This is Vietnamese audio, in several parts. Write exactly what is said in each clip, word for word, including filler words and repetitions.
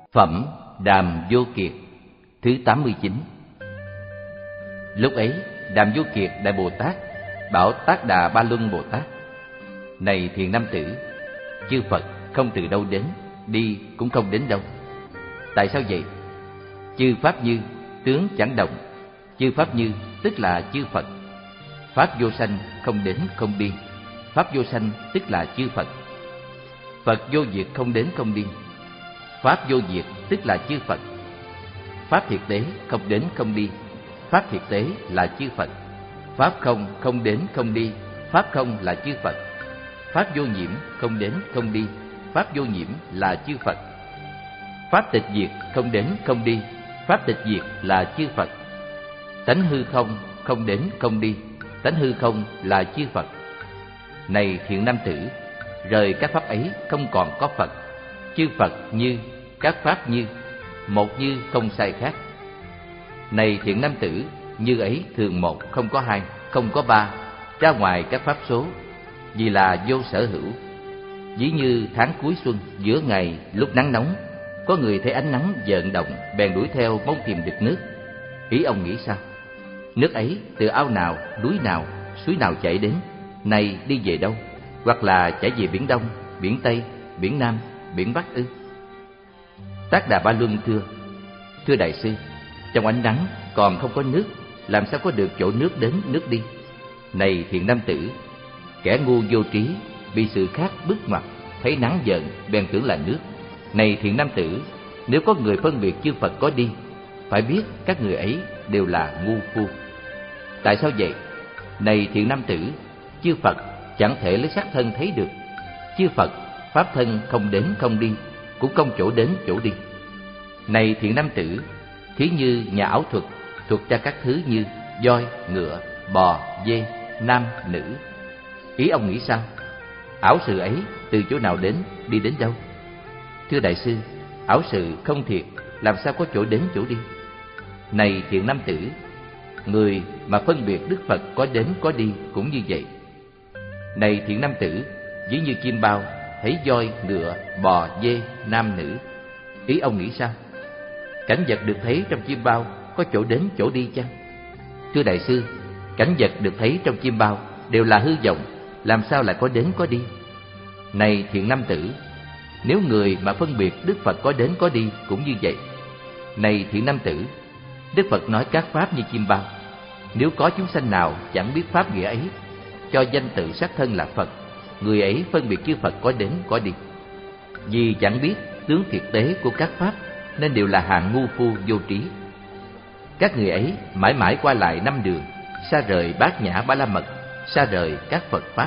Phẩm Đàm Vô Kiệt thứ tám mươi chín. Lúc ấy Đàm Vô Kiệt Đại Bồ Tát bảo Tác Đà Ba Luân Bồ Tát: Này thiện nam tử, chư Phật không từ đâu đến, đi cũng không đến đâu. Tại sao vậy? Chư Pháp Như, tướng chẳng động. Chư Pháp Như tức là chư Phật. Pháp vô sanh không đến không đi. Pháp vô sanh tức là chư Phật. Phật vô diệt không đến không đi. Pháp vô diệt tức là chư Phật. Pháp thiệt tế không đến không đi. Pháp thiệt tế là chư Phật. Pháp không không đến không đi. Pháp không là chư Phật. Pháp vô nhiễm không đến không đi. Pháp vô nhiễm là chư Phật. Pháp tịch diệt không đến không đi. Pháp tịch diệt là chư Phật. Tánh hư không không đến không đi. Tánh hư không là chư Phật. Này thiện nam tử, rời các pháp ấy không còn có Phật. Chư Phật như, các pháp như, một như không sai khác. Này thiện nam tử, như ấy thường một, không có hai, không có ba, ra ngoài các pháp số, vì là vô sở hữu. Ví như tháng cuối xuân, giữa ngày lúc nắng nóng, có người thấy ánh nắng vận động, bèn đuổi theo mong tìm được nước. Ý ông nghĩ sao? Nước ấy từ ao nào, núi nào, suối nào chảy đến, này đi về đâu? Hoặc là chảy về biển Đông, biển Tây, biển Nam, biển Bắc ư? Tác Đà Ba Luân thưa: Thưa đại sư, trong ánh nắng còn không có nước, làm sao có được chỗ nước đến nước đi? Này thiện nam tử, kẻ ngu vô trí bị sự khác bức ngoặt, thấy nắng giận bèn tưởng là nước. Này thiện nam tử, nếu có người phân biệt chư Phật có đi, phải biết các người ấy đều là ngu phu. Tại sao vậy? Này thiện nam tử, chư Phật chẳng thể lấy sắc thân thấy được. Chư Phật pháp thân không đến không đi, cũng không chỗ đến chỗ đi. Này thiện nam tử, thí như nhà ảo thuật thuật ra các thứ như voi, ngựa, bò, dê, nam, nữ. Ý ông nghĩ sao? Ảo sự ấy từ chỗ nào đến, đi đến đâu? Thưa đại sư, ảo sự không thiệt, làm sao có chỗ đến chỗ đi? Này thiện nam tử, người mà phân biệt Đức Phật có đến có đi cũng như vậy. Này thiện nam tử, ví như chim bao thấy voi, ngựa, bò, dê, nam, nữ. Ý ông nghĩ sao? Cảnh vật được thấy trong chim bao có chỗ đến chỗ đi chăng? Thưa đại sư, cảnh vật được thấy trong chim bao đều là hư vọng, làm sao lại có đến có đi? Này thiện nam tử, nếu người mà phân biệt Đức Phật có đến có đi cũng như vậy. Này thiện nam tử, Đức Phật nói các pháp như chim bao. Nếu có chúng sanh nào chẳng biết pháp nghĩa ấy, cho danh tự sắc thân là Phật, người ấy phân biệt chư Phật có đến có đi. Vì chẳng biết tướng thiệt tế của các pháp, nên đều là hạng ngu phu vô trí. Các người ấy mãi mãi qua lại năm đường, xa rời bát nhã ba la mật, xa rời các Phật pháp.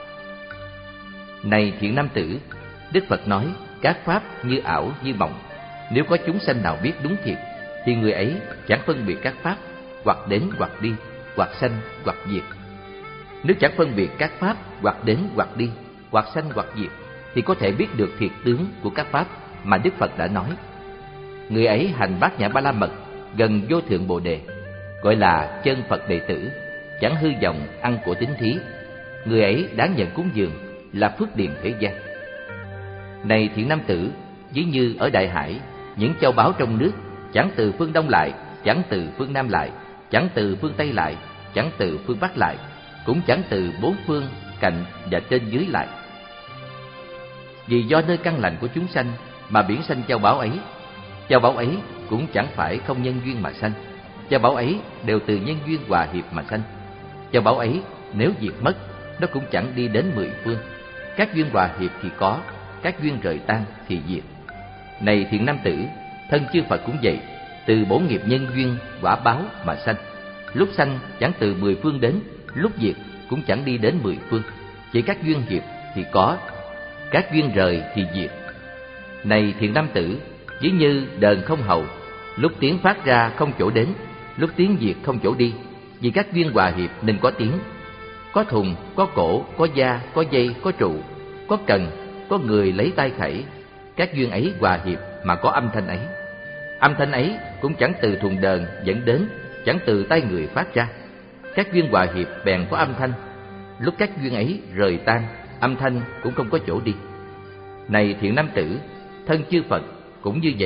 Này thiện nam tử, Đức Phật nói các pháp như ảo như mộng. Nếu có chúng sanh nào biết đúng thiệt, thì người ấy chẳng phân biệt các pháp, hoặc đến hoặc đi, hoặc sanh hoặc diệt. Nếu chẳng phân biệt các pháp hoặc đến hoặc đi, hoặc sanh hoặc diệt, thì có thể biết được thiệt tướng của các pháp mà Đức Phật đã nói. Người ấy hành bát nhã ba la mật, gần vô thượng bồ đề, gọi là chân Phật đệ tử, chẳng hư vọng ăn của tín thí. Người ấy đáng nhận cúng dường, là phước điền thế gian. Này thiện nam tử, ví như ở đại hải, những châu báu trong nước chẳng từ phương Đông lại, chẳng từ phương Nam lại, chẳng từ phương Tây lại, chẳng từ phương Bắc lại, cũng chẳng từ bốn phương cạnh và trên dưới lại. Vì do nơi căn lành của chúng sanh mà biển sanh châu báu ấy. Châu báu ấy cũng chẳng phải không nhân duyên mà sanh. Châu báu ấy đều từ nhân duyên hòa hiệp mà sanh. Châu báu ấy nếu diệt mất, nó cũng chẳng đi đến mười phương. Các duyên hòa hiệp thì có, các duyên rời tan thì diệt. Này thiện nam tử, thân chư Phật cũng vậy, từ bổn nghiệp nhân duyên quả báo mà sanh. Lúc sanh chẳng từ mười phương đến, lúc diệt cũng chẳng đi đến mười phương. Chỉ các duyên hiệp thì có, các duyên rời thì diệt. Này thiện nam tử, ví như đờn không hậu, lúc tiếng phát ra không chỗ đến, lúc tiếng diệt không chỗ đi. Vì các duyên hòa hiệp nên có tiếng. Có thùng, có cổ, có da, có dây, có trụ, có cần, có người lấy tay khẩy. Các duyên ấy hòa hiệp mà có âm thanh ấy. Âm thanh ấy cũng chẳng từ thùng đờn dẫn đến, chẳng từ tay người phát ra. Các duyên hòa hiệp bèn có âm thanh. Lúc các duyên ấy rời tan, âm thanh cũng không có chỗ đi. Này thiện nam tử, thân chư Phật cũng như vậy,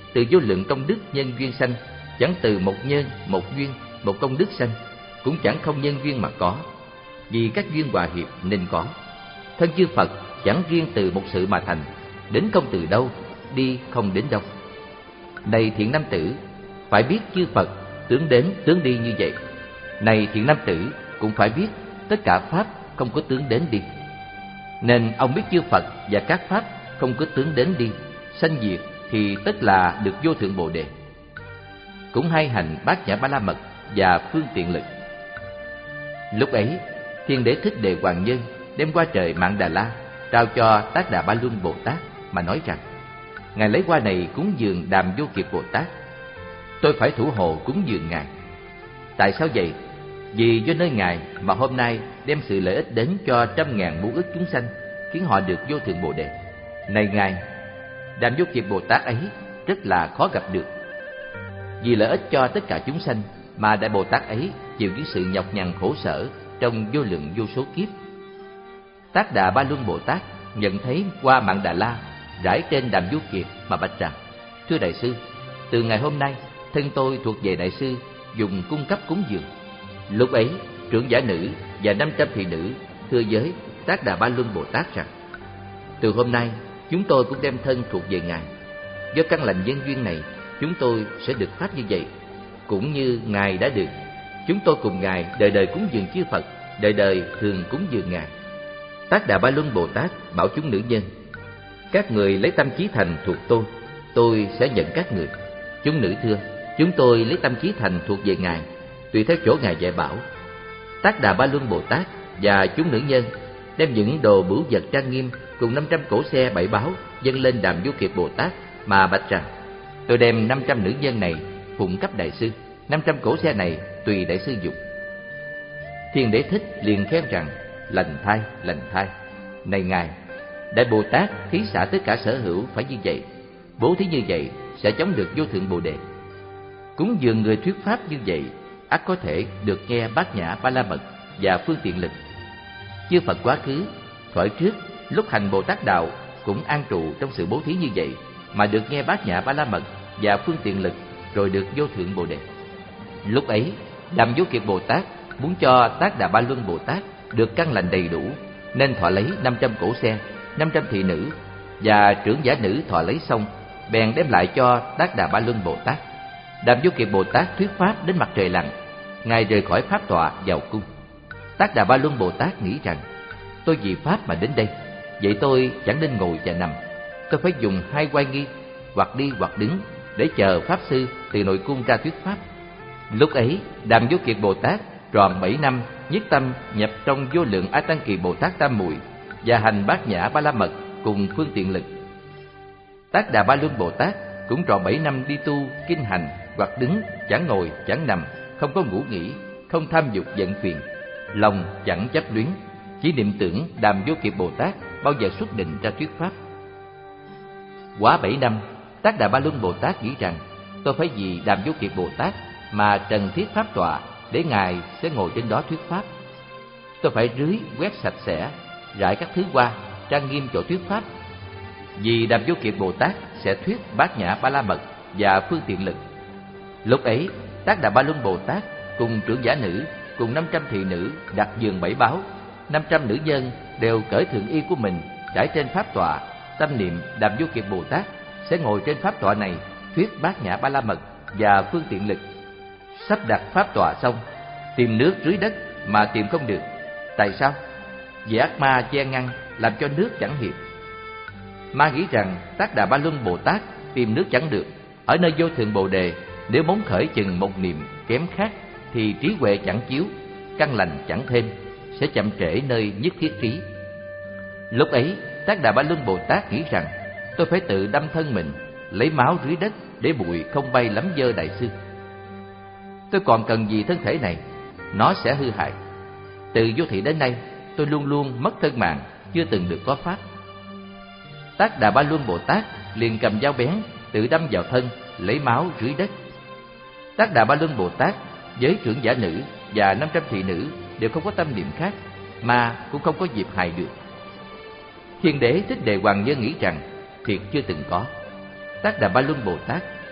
từ vô lượng công đức nhân duyên sanh, chẳng từ một nhân, một duyên, một công đức sanh, cũng chẳng không nhân duyên mà có, vì các duyên hòa hiệp nên có. Thân chư Phật chẳng riêng từ một sự mà thành, đến không từ đâu, đi không đến đâu. Này thiện nam tử, phải biết chư Phật tướng đến tướng đi như vậy. Này thiện nam tử, cũng phải biết tất cả pháp không có tướng đến đi. Nên ông biết chư Phật và các pháp không có tướng đến đi, sanh diệt, thì tất là được vô thượng Bồ Đề. Cũng hay hành bát nhã ba la mật và phương tiện lực. Lúc ấy, Thiên Đế Thích Đề Hoàng Nhân đem qua trời Mạn Đà La, trao cho Tác Đà Ba Luân Bồ Tát mà nói rằng: Ngài lấy hoa này cúng dường Đàm Vô Kiệt Bồ Tát, tôi phải thủ hộ cúng dường Ngài. Tại sao vậy? Vì do nơi Ngài mà hôm nay đem sự lợi ích đến cho trăm ngàn muôn ức chúng sanh, khiến họ được vô thượng Bồ Đề. Này Ngài, Đàm Vô Kiệt Bồ Tát ấy rất là khó gặp được. Vì lợi ích cho tất cả chúng sanh mà Đại Bồ Tát ấy chịu những sự nhọc nhằn khổ sở trong vô lượng vô số kiếp. Tác Đà Ba Luân Bồ Tát nhận thấy qua Mạn Đà La rải trên Đàm Vô Kiệt mà bạch rằng: Thưa Đại sư, từ ngày hôm nay thân tôi thuộc về Đại sư dùng cung cấp cúng dường. Lúc ấy trưởng giả nữ và năm trăm thị nữ thưa với Tác Đà Ba Luân Bồ Tát rằng: Từ hôm nay chúng tôi cũng đem thân thuộc về Ngài. Do căn lành nhân duyên này, chúng tôi sẽ được pháp như vậy, cũng như Ngài đã được. Chúng tôi cùng Ngài đời đời cúng dường chư Phật, đời đời thường cúng dường Ngài. Tác Đà Ba Luân Bồ Tát bảo chúng nữ nhân: Các người lấy tâm chí thành thuộc tôi, tôi sẽ nhận các người. Chúng nữ thưa: Chúng tôi lấy tâm chí thành thuộc về Ngài, tùy theo chỗ Ngài dạy bảo. Tác Đà Ba Luân Bồ Tát và chúng nữ nhân đem những đồ bửu vật trang nghiêm cùng năm trăm cỗ xe bảy báo dâng lên Đàm Vô Kiệt Bồ Tát mà bạch rằng: Tôi đem năm trăm nữ nhân này phụng cấp Đại sư, năm trăm cỗ xe này tùy Đại sư dùng. Thiên Đế Thích liền khen rằng: Lành thay, lành thay. Này Ngài, Đại Bồ Tát thí xả tất cả sở hữu phải như vậy, bố thí như vậy sẽ chống được vô thượng Bồ Đề. Cúng dường người thuyết pháp như vậy, ắt có thể được nghe bát nhã ba la mật và phương tiện lực. Chư Phật quá khứ, thuở trước, lúc hành Bồ Tát đạo cũng an trụ trong sự bố thí như vậy, mà được nghe bát nhã ba la mật và phương tiện lực, rồi được vô thượng Bồ Đề. Lúc ấy, Đàm Vô Kiệt Bồ Tát muốn cho Tác Đà Ba Luân Bồ Tát được căn lành đầy đủ, nên thọ lấy năm trăm cỗ xe, năm trăm thị nữ, và trưởng giả nữ thọ lấy xong, bèn đem lại cho Tác Đà Ba Luân Bồ Tát. Đàm Vô Kiệt Bồ Tát thuyết pháp đến mặt trời lặn, Ngài rời khỏi pháp tọa vào cung. Tác Đà Ba Luân Bồ Tát nghĩ rằng: Tôi vì pháp mà đến đây, vậy tôi chẳng nên ngồi và nằm. Tôi phải dùng hai oai nghi, hoặc đi hoặc đứng, để chờ pháp sư từ nội cung ra thuyết pháp. Lúc ấy, Đàm Vô Kiệt Bồ Tát tròn bảy năm nhất tâm nhập trong vô lượng A Tăng Kỳ Bồ Tát Tam Muội và hành bát nhã ba la mật cùng phương tiện lực. Tác Đà Ba Luân Bồ Tát cũng tròn bảy năm đi tu kinh hành, hoặc đứng, chẳng ngồi chẳng nằm, không có ngủ nghỉ, không tham dục giận phiền, lòng chẳng chấp luyến, chỉ niệm tưởng Đàm Vô Kiệt Bồ Tát bao giờ xuất định ra thuyết pháp. Quá bảy năm, Tác Đà Ba Luân Bồ Tát nghĩ rằng: Tôi phải vì Đàm Vô Kiệt Bồ Tát mà trần thiết pháp tọa, để Ngài sẽ ngồi trên đó thuyết pháp. Tôi phải rưới quét sạch sẽ, rải các thứ hoa, trang nghiêm chỗ thuyết pháp. Vì Đàm Vô Kiệt Bồ Tát sẽ thuyết bát nhã ba la mật và phương tiện lực. Lúc ấy, Tác Đà Ba Luân Bồ Tát cùng trưởng giả nữ, cùng năm trăm thị nữ đặt giường bảy báo, năm trăm nữ nhân đều cởi thượng y của mình trải trên pháp tọa, tâm niệm Đàm Vô Kiệt Bồ Tát sẽ ngồi trên pháp tọa này thuyết bát nhã ba la mật và phương tiện lực. Sắp đặt pháp tọa xong, tìm nước dưới đất mà tìm không được. Tại sao? Vì ác ma che ngăn, làm cho nước chẳng hiện. Ma nghĩ rằng Tác Đà Ba Luân Bồ Tát tìm nước chẳng được, ở nơi vô thượng Bồ Đề, nếu muốn khởi chừng một niệm kém khác thì trí huệ chẳng chiếu, căn lành chẳng thêm, sẽ chậm trễ nơi nhất thiết trí. Lúc ấy, Tác Đà Ba Luân Bồ Tát nghĩ rằng: Tôi phải tự đâm thân mình, lấy máu rưới đất để bụi không bay lắm dơ Đại sư. Tôi còn cần gì thân thể này? Nó sẽ hư hại. Từ vô thị đến nay, tôi luôn luôn mất thân mạng, chưa từng được có pháp. Tác Đà Ba Luân Bồ Tát liền cầm dao bén, tự đâm vào thân, lấy máu rưới đất. Tác Đà Ba Luân Bồ Tát với trưởng giả nữ và năm trăm thị nữ đều không có tâm niệm khác, mà cũng không có dịp hại được. Thiên Đế Thích Đề Hoàng Nhân nghĩ rằng thiệt chưa từng có. Tác Đà Ba Luân Bồ Tát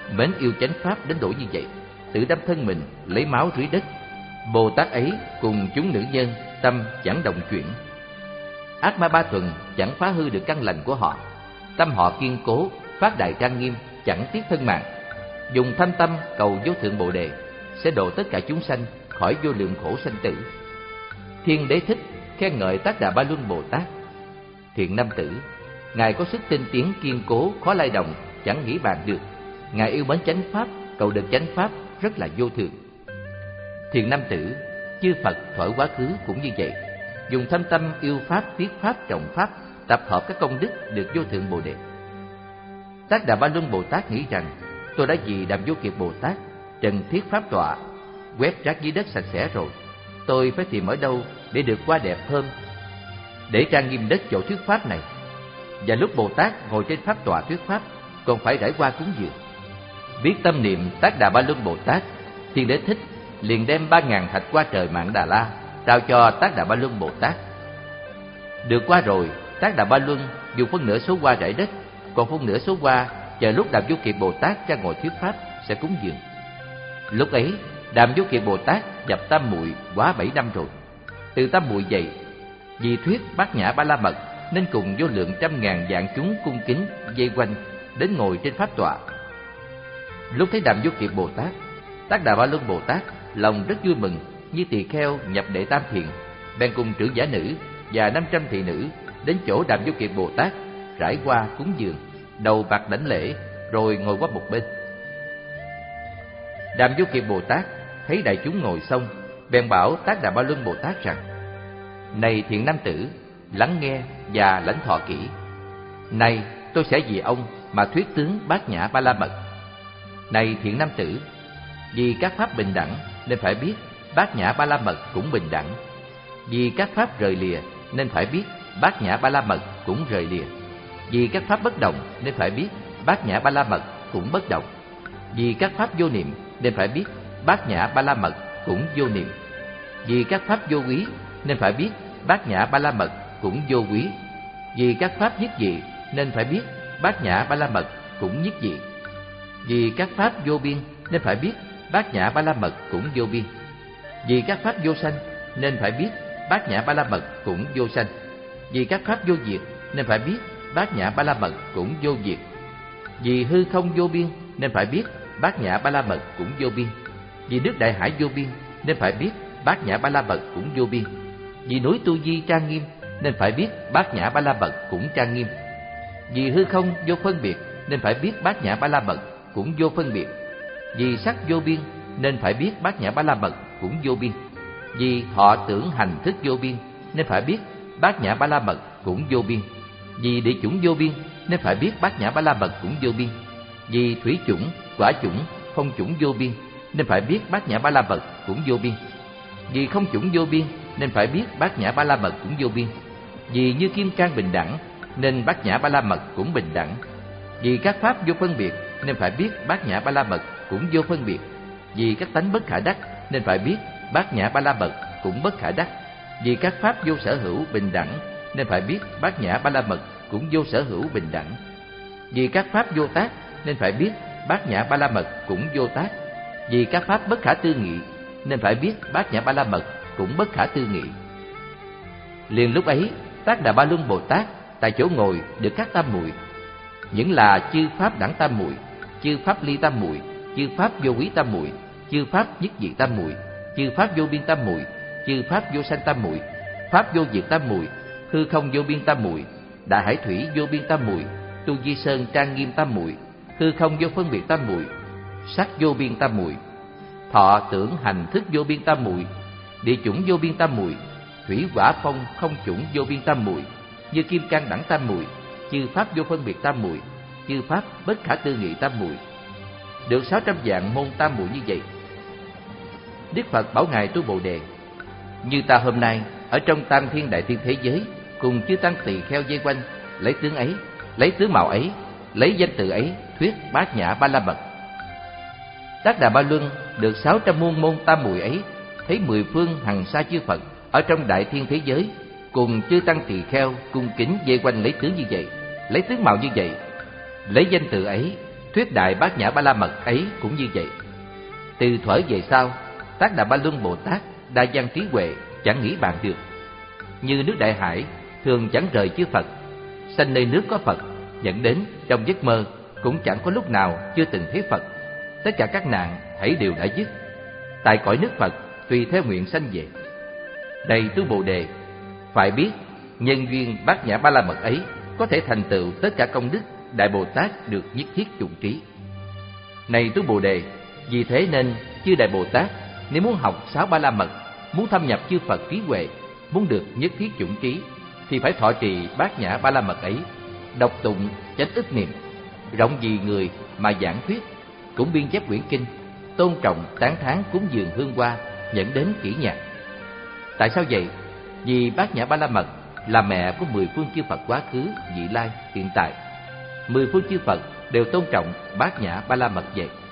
mến yêu chánh pháp đến độ như vậy, tự đâm thân mình lấy máu rưới đất. Bồ Tát ấy cùng chúng nữ nhân tâm chẳng động chuyển. Ác ma ba thuần chẳng phá hư được căn lành của họ. Tâm họ kiên cố, phát đại trang nghiêm, chẳng tiếc thân mạng. Dùng thâm tâm cầu vô thượng Bồ Đề, sẽ độ tất cả chúng sanh khỏi vô lượng khổ sanh tử. Thiên Đế Thích khen ngợi Tác Đà Ba Luân Bồ Tát: Thiện nam tử, ngài có sức tinh tiến kiên cố, khó lay động, chẳng nghĩ bàn được. Ngài yêu mến chánh pháp, cầu được chánh pháp rất là vô thường. Thiện nam tử, chư Phật thuở quá khứ cũng như vậy, dùng thâm tâm yêu pháp, thuyết pháp, trọng pháp, tập hợp các công đức được vô thượng Bồ Đề. Tác Đà Ba Luân Bồ Tát nghĩ rằng: tôi đã vì Đàm Vô Kiệt Bồ Tát trần thiết pháp tọa, quét rác dưới đất sạch sẽ rồi, tôi phải tìm ở đâu để được hoa đẹp hơn, để trang nghiêm đất chỗ thuyết pháp này. Và lúc Bồ Tát ngồi trên pháp tọa thuyết pháp, còn phải rải hoa cúng dường. Biết tâm niệm Tác Đà Ba Luân Bồ Tát, Thiên Đế Thích liền đem ba ngàn thạch hoa trời Mạn Đà La trao cho Tác Đà Ba Luân Bồ Tát. Được qua rồi, Tác Đà Ba Luân dùng phân nửa số hoa rải đất, còn phân nửa số hoa chờ lúc Đàm Vô Kiệt Bồ Tát ra ngồi thuyết pháp sẽ cúng dường. Lúc ấy, Đàm Vô Kiệt Bồ Tát nhập tam muội quá bảy năm rồi. Từ tam muội dậy, vì thuyết Bát Nhã Ba La Mật nên cùng vô lượng trăm ngàn vạn chúng cung kính vây quanh đến ngồi trên pháp tọa. Lúc thấy Đàm Vô Kiệt Bồ Tát, Tác Đà Ba Luân Bồ Tát lòng rất vui mừng, như tỳ kheo nhập đệ tam thiền, bèn cùng trưởng giả nữ và năm trăm thị nữ đến chỗ Đàm Vô Kiệt Bồ Tát rải hoa cúng dường, đầu bạc đảnh lễ, rồi ngồi qua một bên. Đàm Vô Kiệt Bồ Tát thấy đại chúng ngồi xong, bèn bảo Tác Đà Ba Luân Bồ Tát rằng: này thiện nam tử, lắng nghe và lãnh thọ kỹ. Nay tôi sẽ vì ông mà thuyết tướng Bát Nhã Ba La Mật. Này thiện nam tử, vì các pháp bình đẳng nên phải biết Bát Nhã Ba La Mật cũng bình đẳng. Vì các pháp rời lìa nên phải biết Bát Nhã Ba La Mật cũng rời lìa. Vì các pháp bất động nên phải biết Bát Nhã Ba La Mật cũng bất động. Vì các pháp vô niệm nên phải biết Bát Nhã Ba La Mật cũng vô niệm. Vì các pháp vô quý nên phải biết Bát Nhã Ba La Mật cũng vô quý. Vì các pháp nhất dị nên phải biết Bát Nhã Ba La Mật cũng nhất dị. Vì các pháp vô biên nên phải biết Bát Nhã Ba La Mật cũng vô biên. Vì các pháp vô sanh nên phải biết Bát Nhã Ba La Mật cũng vô sanh. Vì các pháp vô diệt nên phải biết Bát Nhã Ba La Mật cũng vô diệt. Vì hư không vô biên nên phải biết Bát Nhã Ba La Mật cũng vô biên. Vì nước đại hải vô biên nên phải biết Bát Nhã Ba La Mật cũng vô biên. Vì núi Tu Di trang nghiêm nên phải biết Bát Nhã Ba La Mật cũng trang nghiêm. Vì hư không vô phân biệt nên phải biết Bát Nhã Ba La Mật cũng vô phân biệt. Vì sắc vô biên nên phải biết Bát Nhã Ba La Mật cũng vô biên. Vì họ tưởng hành thức vô biên nên phải biết Bát Nhã Ba La Mật cũng vô biên. Vì địa chủng vô biên nên phải biết Bát Nhã Ba La Mật cũng vô biên. Vì thủy chủng, quả chủng, phong chủng vô biên nên phải biết Bát Nhã Ba La Mật cũng vô biên. Vì không chủng vô biên nên phải biết Bát Nhã Ba La Mật cũng vô biên. Vì như kim cang bình đẳng nên Bát Nhã Ba La Mật cũng bình đẳng. Vì các pháp vô phân biệt nên phải biết Bát Nhã Ba La Mật cũng vô phân biệt. Vì các tánh bất khả đắc nên phải biết Bát Nhã Ba La Mật cũng bất khả đắc. Vì các pháp vô sở hữu bình đẳng nên phải biết Bát Nhã Ba La Mật cũng vô sở hữu bình đẳng. Vì các pháp vô tác nên phải biết Bát Nhã Ba La Mật cũng vô tác. Vì các pháp bất khả tư nghị nên phải biết Bát Nhã Ba La Mật cũng bất khả tư nghị. Liền lúc ấy, Tác Đà Ba Luân Bồ Tát tại chỗ ngồi được các tam muội, những là chư pháp đẳng tam muội, chư pháp ly tam muội, chư pháp vô quý tam muội, chư pháp nhất diệt tam muội, chư pháp vô biên tam muội, chư pháp vô sanh tam muội, pháp vô diệt tam muội, hư không vô biên tam muội, đại hải thủy vô biên tam muội, Tu Di Sơn trang nghiêm tam muội, hư không vô phân biệt tam muội, sắc vô biên tam muội, thọ tưởng hành thức vô biên tam muội, địa chủng vô biên tam muội, thủy hỏa phong không chủng vô biên tam muội, như kim cang đẳng tam muội, chư pháp vô phân biệt tam muội, chư pháp bất khả tư nghị tam muội. Được sáu trăm vạn môn tam muội như vậy. Đức Phật bảo ngài Tu Bồ Đề: như ta hôm nay ở trong tam thiên đại thiên thế giới, cùng chư tăng tỳ kheo vây quanh, lấy tướng ấy, lấy tướng mạo ấy, lấy danh từ ấy thuyết Bát Nhã Ba La Mật. Tác Đà Ba Luân được sáu trăm muôn môn tam muội ấy, thấy mười phương hằng sa chư Phật ở trong đại thiên thế giới, cùng chư tăng tỳ kheo cung kính vây quanh lấy tướng như vậy, lấy tướng mạo như vậy, lấy danh từ ấy, Thuyết Đại Bát Nhã Ba La Mật ấy cũng như vậy. Từ thuở về sau, Tác Đà Ba Luân Bồ Tát đa văn trí huệ chẳng nghĩ bàn được. Như nước Đại Hải thường chẳng rời chư Phật, sanh nơi nước có Phật, dẫn đến trong giấc mơ cũng chẳng có lúc nào chưa từng thấy Phật. Tất cả các nạn hãy đều đã dứt. Tại cõi nước Phật tùy theo nguyện sanh về. Này tu Bồ Đề, phải biết nhân duyên Bát Nhã Ba La Mật ấy có thể thành tựu tất cả công đức Đại Bồ Tát được nhất thiết chủng trí. Này tu Bồ Đề, vì thế nên chư Đại Bồ Tát nếu muốn học sáu Ba La Mật, muốn thâm nhập chư Phật trí huệ, muốn được nhất thiết chủng trí, thì phải thọ trì Bát Nhã Ba La Mật ấy, đọc tụng chánh ức niệm, rộng vì người mà giảng thuyết, cũng biên chép quyển kinh, tôn trọng tán thán cúng dường hương hoa, dẫn đến kỹ nhạc. Tại sao vậy? Vì Bát Nhã Ba La Mật là mẹ của mười phương chư Phật quá khứ, vị lai, hiện tại. Mười phương chư Phật đều tôn trọng Bát Nhã Ba La Mật vậy.